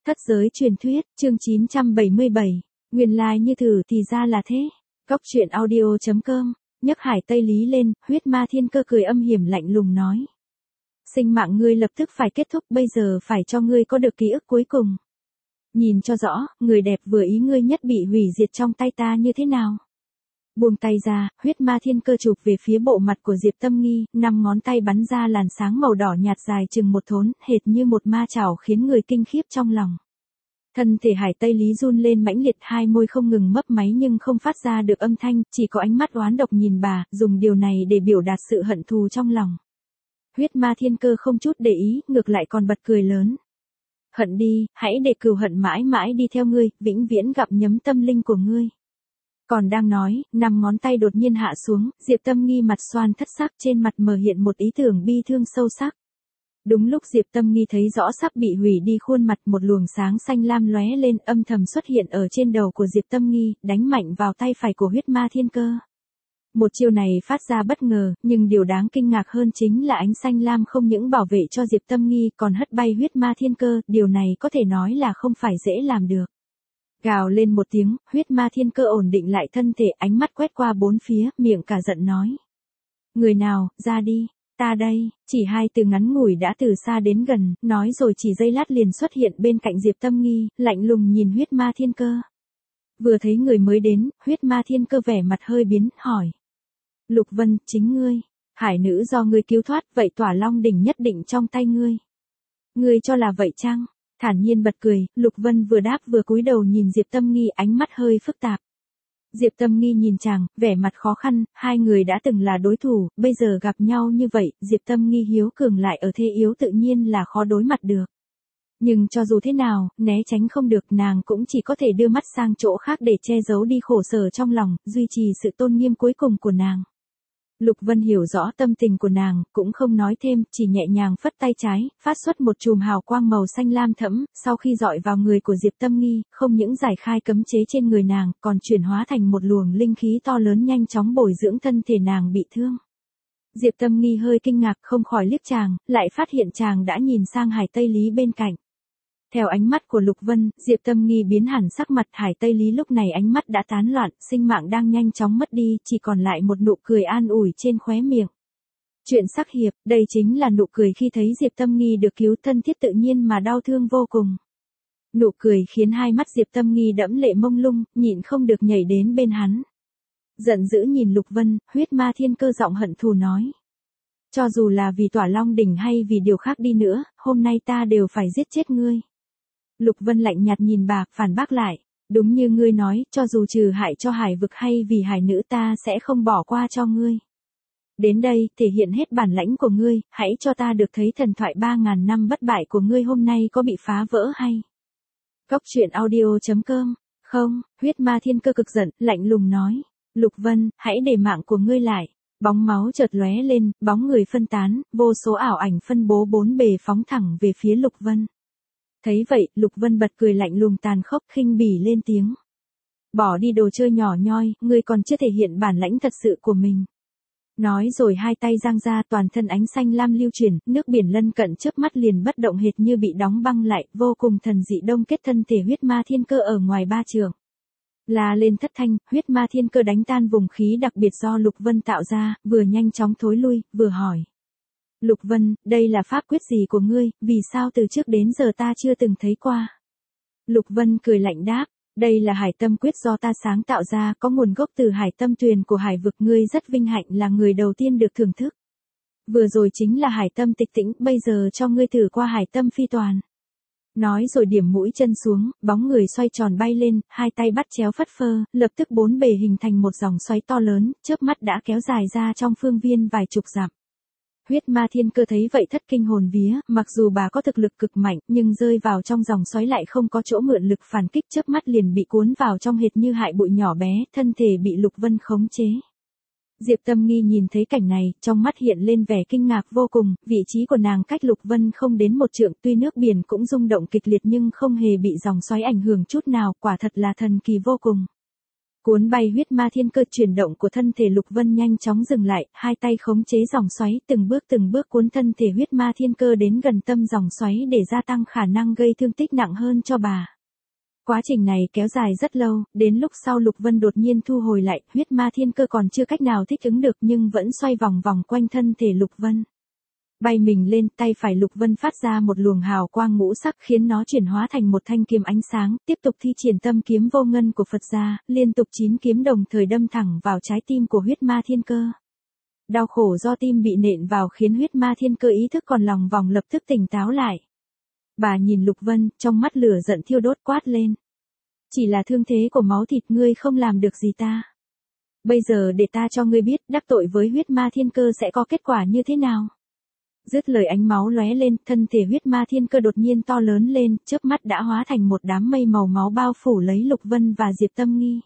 Thất giới truyền thuyết, chương 977. Nguyên lai như thử thì ra là thế. Cóc truyện audio.com, nhấc Hải Tây Lý lên, huyết ma thiên cơ cười âm hiểm lạnh lùng nói. Sinh mạng ngươi lập tức phải kết thúc, bây giờ phải cho ngươi có được ký ức cuối cùng. Nhìn cho rõ, người đẹp vừa ý ngươi nhất bị hủy diệt trong tay ta như thế nào. Buông tay ra, huyết ma thiên cơ chụp về phía bộ mặt của Diệp Tâm Nghi, 5 ngón tay bắn ra làn sáng màu đỏ nhạt dài chừng một thốn, hệt như một ma chảo khiến người kinh khiếp trong lòng. Thân thể Hải Tây Lý run lên mãnh liệt, hai môi không ngừng mấp máy nhưng không phát ra được âm thanh, chỉ có ánh mắt oán độc nhìn bà, dùng điều này để biểu đạt sự hận thù trong lòng. Huyết ma thiên cơ không chút để ý, ngược lại còn bật cười lớn. Hận đi, hãy để cừu hận mãi mãi đi theo ngươi, vĩnh viễn gặm nhấm tâm linh của ngươi. Còn đang nói, 5 ngón tay đột nhiên hạ xuống, Diệp Tâm Nghi mặt xoan thất sắc, trên mặt mờ hiện một ý tưởng bi thương sâu sắc. Đúng lúc Diệp Tâm Nghi thấy rõ sắp bị hủy đi khuôn mặt, một luồng sáng xanh lam lóe lên, âm thầm xuất hiện ở trên đầu của Diệp Tâm Nghi, đánh mạnh vào tay phải của huyết ma thiên cơ. Một chiêu này phát ra bất ngờ, nhưng điều đáng kinh ngạc hơn chính là ánh xanh lam không những bảo vệ cho Diệp Tâm Nghi còn hất bay huyết ma thiên cơ, điều này có thể nói là không phải dễ làm được. Gào lên một tiếng, huyết ma thiên cơ ổn định lại thân thể, ánh mắt quét qua bốn phía, miệng cả giận nói. Người nào, ra đi, ta đây, chỉ hai từ ngắn ngủi đã từ xa đến gần, nói rồi chỉ giây lát liền xuất hiện bên cạnh Diệp Tâm Nghi, lạnh lùng nhìn huyết ma thiên cơ. Vừa thấy người mới đến, huyết ma thiên cơ vẻ mặt hơi biến, hỏi. Lục Vân, chính ngươi, hải nữ do ngươi cứu thoát, vậy Tỏa Long đỉnh nhất định trong tay ngươi. Ngươi cho là vậy chăng? Thản nhiên bật cười, Lục Vân vừa đáp vừa cúi đầu nhìn Diệp Tâm Nghi, ánh mắt hơi phức tạp. Diệp Tâm Nghi nhìn chàng, vẻ mặt khó khăn, hai người đã từng là đối thủ, bây giờ gặp nhau như vậy, Diệp Tâm Nghi hiếu cường lại ở thế yếu tự nhiên là khó đối mặt được. Nhưng cho dù thế nào, né tránh không được, nàng cũng chỉ có thể đưa mắt sang chỗ khác để che giấu đi khổ sở trong lòng, duy trì sự tôn nghiêm cuối cùng của nàng. Lục Vân hiểu rõ tâm tình của nàng, cũng không nói thêm, chỉ nhẹ nhàng phất tay trái, phát xuất một chùm hào quang màu xanh lam thẫm, sau khi dọi vào người của Diệp Tâm Nghi, không những giải khai cấm chế trên người nàng, còn chuyển hóa thành một luồng linh khí to lớn nhanh chóng bồi dưỡng thân thể nàng bị thương. Diệp Tâm Nghi hơi kinh ngạc, không khỏi liếc chàng, lại phát hiện chàng đã nhìn sang Hải Tây Lý bên cạnh. Theo ánh mắt của Lục Vân, Diệp Tâm Nghi biến hẳn sắc mặt, Hải Tây Lý lúc này ánh mắt đã tán loạn, sinh mạng đang nhanh chóng mất đi, chỉ còn lại một nụ cười an ủi trên khóe miệng. Chuyện sắc hiệp, đây chính là nụ cười khi thấy Diệp Tâm Nghi được cứu, thân thiết tự nhiên mà đau thương vô cùng. Nụ cười khiến hai mắt Diệp Tâm Nghi đẫm lệ mông lung, nhịn không được nhảy đến bên hắn. Giận dữ nhìn Lục Vân, huyết ma thiên cơ giọng hận thù nói. Cho dù là vì Tỏa Long đỉnh hay vì điều khác đi nữa, hôm nay ta đều phải giết chết ngươi. Lục Vân lạnh nhạt nhìn bà, phản bác lại. Đúng như ngươi nói, cho dù trừ hại cho hải vực hay vì hải nữ ta sẽ không bỏ qua cho ngươi. Đến đây, thể hiện hết bản lãnh của ngươi, hãy cho ta được thấy thần thoại 3.000 năm bất bại của ngươi hôm nay có bị phá vỡ hay. Cóc truyện audio.com, không, huyết ma thiên cơ cực giận, lạnh lùng nói. Lục Vân, hãy để mạng của ngươi lại. Bóng máu chợt lóe lên, bóng người phân tán, vô số ảo ảnh phân bố bốn bề phóng thẳng về phía Lục Vân. Thấy vậy, Lục Vân bật cười lạnh lùng tàn khốc, khinh bỉ lên tiếng. Bỏ đi đồ chơi nhỏ nhoi, ngươi còn chưa thể hiện bản lãnh thật sự của mình. Nói rồi hai tay giang ra, toàn thân ánh xanh lam lưu chuyển, nước biển lân cận chớp mắt liền bất động hệt như bị đóng băng lại, vô cùng thần dị đông kết thân thể huyết ma thiên cơ ở ngoài 3 trượng. La lên thất thanh, huyết ma thiên cơ đánh tan vùng khí đặc biệt do Lục Vân tạo ra, vừa nhanh chóng thối lui, vừa hỏi. Lục Vân, đây là pháp quyết gì của ngươi, vì sao từ trước đến giờ ta chưa từng thấy qua? Lục Vân cười lạnh đáp, đây là hải tâm quyết do ta sáng tạo ra, có nguồn gốc từ hải tâm tuyền của hải vực, ngươi rất vinh hạnh là người đầu tiên được thưởng thức. Vừa rồi chính là hải tâm tịch tĩnh, bây giờ cho ngươi thử qua hải tâm phi toàn. Nói rồi điểm mũi chân xuống, bóng người xoay tròn bay lên, hai tay bắt chéo phất phơ, lập tức bốn bề hình thành một dòng xoáy to lớn, chớp mắt đã kéo dài ra trong phương viên vài chục dặm. Huyết ma thiên cơ thấy vậy thất kinh hồn vía, mặc dù bà có thực lực cực mạnh, nhưng rơi vào trong dòng xoáy lại không có chỗ mượn lực phản kích, chớp mắt liền bị cuốn vào trong hệt như hại bụi nhỏ bé, thân thể bị Lục Vân khống chế. Diệp Tâm Nghi nhìn thấy cảnh này, trong mắt hiện lên vẻ kinh ngạc vô cùng, vị trí của nàng cách Lục Vân không đến 1 trượng, tuy nước biển cũng rung động kịch liệt nhưng không hề bị dòng xoáy ảnh hưởng chút nào, quả thật là thần kỳ vô cùng. Cuốn bay huyết ma thiên cơ, chuyển động của thân thể Lục Vân nhanh chóng dừng lại, hai tay khống chế dòng xoáy, từng bước cuốn thân thể huyết ma thiên cơ đến gần tâm dòng xoáy để gia tăng khả năng gây thương tích nặng hơn cho bà. Quá trình này kéo dài rất lâu, đến lúc sau Lục Vân đột nhiên thu hồi lại, huyết ma thiên cơ còn chưa cách nào thích ứng được nhưng vẫn xoay vòng vòng quanh thân thể Lục Vân. Bay mình lên, tay phải Lục Vân phát ra một luồng hào quang ngũ sắc khiến nó chuyển hóa thành một thanh kiếm ánh sáng, tiếp tục thi triển tâm kiếm vô ngân của Phật gia, liên tục 9 kiếm đồng thời đâm thẳng vào trái tim của huyết ma thiên cơ. Đau khổ do tim bị nện vào khiến huyết ma thiên cơ ý thức còn lòng vòng lập tức tỉnh táo lại. Bà nhìn Lục Vân, trong mắt lửa giận thiêu đốt quát lên. Chỉ là thương thế của máu thịt, ngươi không làm được gì ta. Bây giờ để ta cho ngươi biết đắc tội với huyết ma thiên cơ sẽ có kết quả như thế nào. Dứt lời ánh máu lóe lên, thân thể huyết ma thiên cơ đột nhiên to lớn lên, chớp mắt đã hóa thành một đám mây màu máu bao phủ lấy Lục Vân và Diệp Tâm Nghi.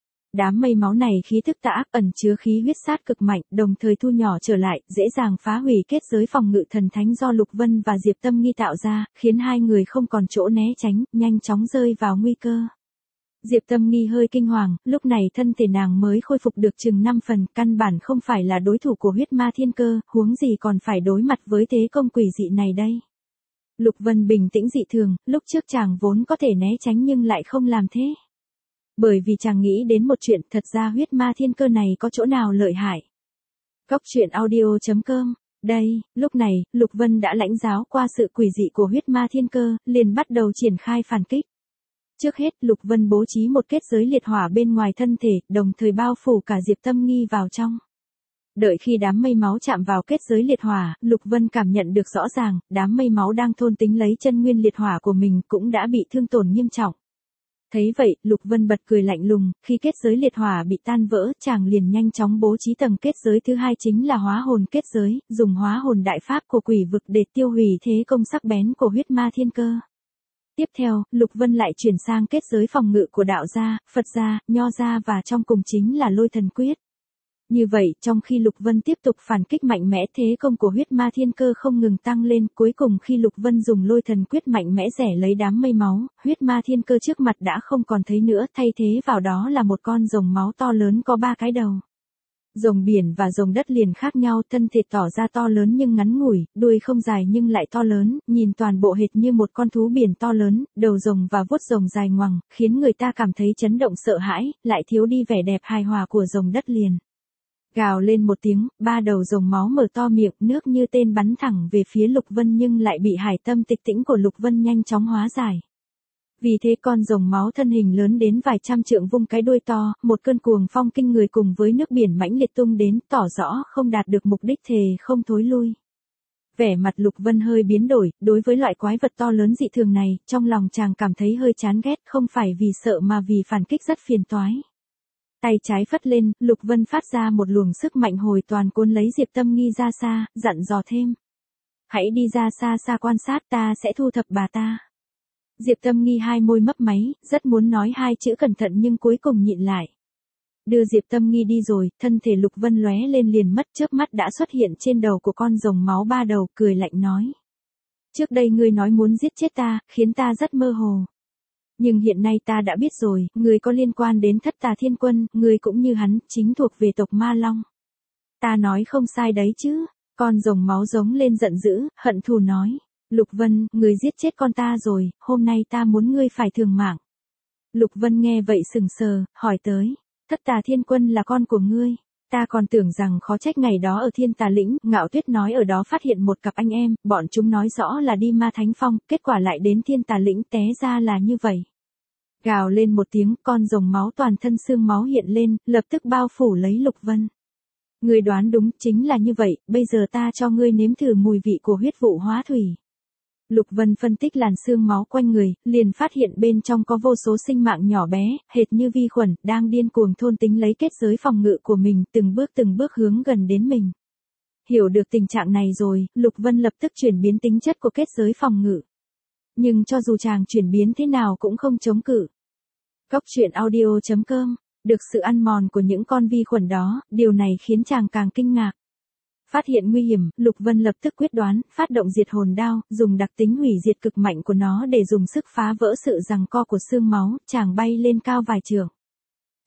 Đám mây máu này khí thức tà ác, ẩn chứa khí huyết sát cực mạnh, đồng thời thu nhỏ trở lại, dễ dàng phá hủy kết giới phòng ngự thần thánh do Lục Vân và Diệp Tâm Nghi tạo ra, khiến hai người không còn chỗ né tránh, nhanh chóng rơi vào nguy cơ. Diệp Tâm Nghi hơi kinh hoàng, lúc này thân thể nàng mới khôi phục được chừng 5 phần, căn bản không phải là đối thủ của huyết ma thiên cơ, huống gì còn phải đối mặt với thế công quỷ dị này đây. Lục Vân bình tĩnh dị thường, lúc trước chàng vốn có thể né tránh nhưng lại không làm thế. Bởi vì chàng nghĩ đến một chuyện, thật ra huyết ma thiên cơ này có chỗ nào lợi hại. Cốc truyện audio.com. Đây, lúc này, Lục Vân đã lãnh giáo qua sự quỷ dị của huyết ma thiên cơ, liền bắt đầu triển khai phản kích. Trước hết, Lục Vân bố trí một kết giới liệt hỏa bên ngoài thân thể, đồng thời bao phủ cả Diệp Tâm Nghi vào trong. Đợi khi đám mây máu chạm vào kết giới liệt hỏa, Lục Vân cảm nhận được rõ ràng, đám mây máu đang thôn tính lấy chân nguyên liệt hỏa của mình cũng đã bị thương tổn nghiêm trọng. Thấy vậy, Lục Vân bật cười lạnh lùng, khi kết giới liệt hỏa bị tan vỡ, chàng liền nhanh chóng bố trí tầng kết giới thứ hai chính là hóa hồn kết giới, dùng hóa hồn đại pháp của quỷ vực để tiêu hủy thế công sắc bén của huyết ma thiên cơ. Tiếp theo, Lục Vân lại chuyển sang kết giới phòng ngự của đạo gia, Phật gia, Nho gia và trong cùng chính là lôi thần quyết. Như vậy, trong khi Lục Vân tiếp tục phản kích mạnh mẽ, thế công của huyết ma thiên cơ không ngừng tăng lên, cuối cùng khi Lục Vân dùng lôi thần quyết mạnh mẽ rẻ lấy đám mây máu, huyết ma thiên cơ trước mặt đã không còn thấy nữa, thay thế vào đó là một con rồng máu to lớn có 3 cái đầu. Rồng biển và rồng đất liền khác nhau, thân thể tỏ ra to lớn nhưng ngắn ngủi, đuôi không dài nhưng lại to lớn, nhìn toàn bộ hệt như một con thú biển to lớn, đầu rồng và vuốt rồng dài ngoằng, khiến người ta cảm thấy chấn động sợ hãi, lại thiếu đi vẻ đẹp hài hòa của rồng đất liền. Gào lên một tiếng, 3 đầu rồng máu mở to miệng, nước như tên bắn thẳng về phía Lục Vân nhưng lại bị hải tâm tịch tĩnh của Lục Vân nhanh chóng hóa giải. Vì thế con rồng máu thân hình lớn đến vài trăm trượng vung cái đuôi to, một cơn cuồng phong kinh người cùng với nước biển mãnh liệt tung đến, tỏ rõ không đạt được mục đích thề không thối lui. Vẻ mặt Lục Vân hơi biến đổi, đối với loại quái vật to lớn dị thường này, trong lòng chàng cảm thấy hơi chán ghét, không phải vì sợ mà vì phản kích rất phiền toái. Tay trái phất lên, Lục Vân phát ra một luồng sức mạnh hồi toàn cuốn lấy Diệp Tâm Nghi ra xa, dặn dò thêm. Hãy đi ra xa xa quan sát, ta sẽ thu thập bà ta. Diệp Tâm Nghi hai môi mấp máy, rất muốn nói 2 chữ cẩn thận nhưng cuối cùng nhịn lại. Đưa Diệp Tâm Nghi đi rồi, thân thể Lục Vân lóe lên liền mất, chớp mắt đã xuất hiện trên đầu của con rồng máu 3 đầu, cười lạnh nói. Trước đây ngươi nói muốn giết chết ta, khiến ta rất mơ hồ. Nhưng hiện nay ta đã biết rồi, ngươi có liên quan đến Thất Tà Thiên Quân, ngươi cũng như hắn, chính thuộc về tộc Ma Long. Ta nói không sai đấy chứ, con rồng máu giống lên giận dữ, hận thù nói. Lục Vân, ngươi giết chết con ta rồi, hôm nay ta muốn ngươi phải thường mạng. Lục Vân nghe vậy sừng sờ, hỏi tới, Thất Tà Thiên Quân là con của ngươi, ta còn tưởng rằng khó trách ngày đó ở Thiên Tà Lĩnh, Ngạo Tuyết nói ở đó phát hiện một cặp anh em, bọn chúng nói rõ là đi Ma Thánh Phong, kết quả lại đến Thiên Tà Lĩnh, té ra là như vậy. Gào lên một tiếng, con rồng máu toàn thân xương máu hiện lên, lập tức bao phủ lấy Lục Vân. Ngươi đoán đúng, chính là như vậy, bây giờ ta cho ngươi nếm thử mùi vị của huyết vụ hóa thủy. Lục Vân phân tích làn xương máu quanh người, liền phát hiện bên trong có vô số sinh mạng nhỏ bé, hệt như vi khuẩn, đang điên cuồng thôn tính lấy kết giới phòng ngự của mình, từng bước hướng gần đến mình. Hiểu được tình trạng này rồi, Lục Vân lập tức chuyển biến tính chất của kết giới phòng ngự. Nhưng cho dù chàng chuyển biến thế nào cũng không chống cự. Cốc truyện audio.com, được sự ăn mòn của những con vi khuẩn đó, điều này khiến chàng càng kinh ngạc. Phát hiện nguy hiểm, Lục Vân lập tức quyết đoán, phát động diệt hồn đao, dùng đặc tính hủy diệt cực mạnh của nó để dùng sức phá vỡ sự giằng co của xương máu, chàng bay lên cao vài trượng.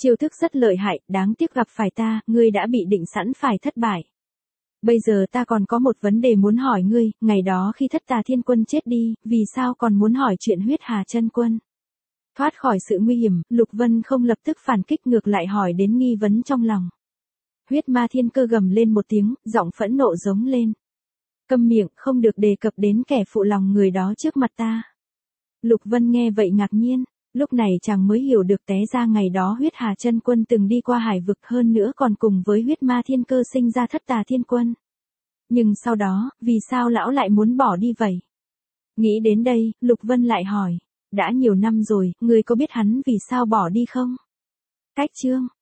Chiêu thức rất lợi hại, đáng tiếc gặp phải ta, ngươi đã bị định sẵn phải thất bại. Bây giờ ta còn có một vấn đề muốn hỏi ngươi, ngày đó khi Thất Tà Thiên Quân chết đi, vì sao còn muốn hỏi chuyện Huyết Hà Chân Quân? Thoát khỏi sự nguy hiểm, Lục Vân không lập tức phản kích ngược lại hỏi đến nghi vấn trong lòng. Huyết Ma Thiên Cơ gầm lên một tiếng, giọng phẫn nộ giống lên. Câm miệng, không được đề cập đến kẻ phụ lòng người đó trước mặt ta. Lục Vân nghe vậy ngạc nhiên, lúc này chàng mới hiểu được té ra ngày đó Huyết Hà Chân Quân từng đi qua hải vực hơn nữa còn cùng với Huyết Ma Thiên Cơ sinh ra Thất Tà Thiên Quân. Nhưng sau đó, vì sao lão lại muốn bỏ đi vậy? Nghĩ đến đây, Lục Vân lại hỏi, đã nhiều năm rồi, ngươi có biết hắn vì sao bỏ đi không? Cách chương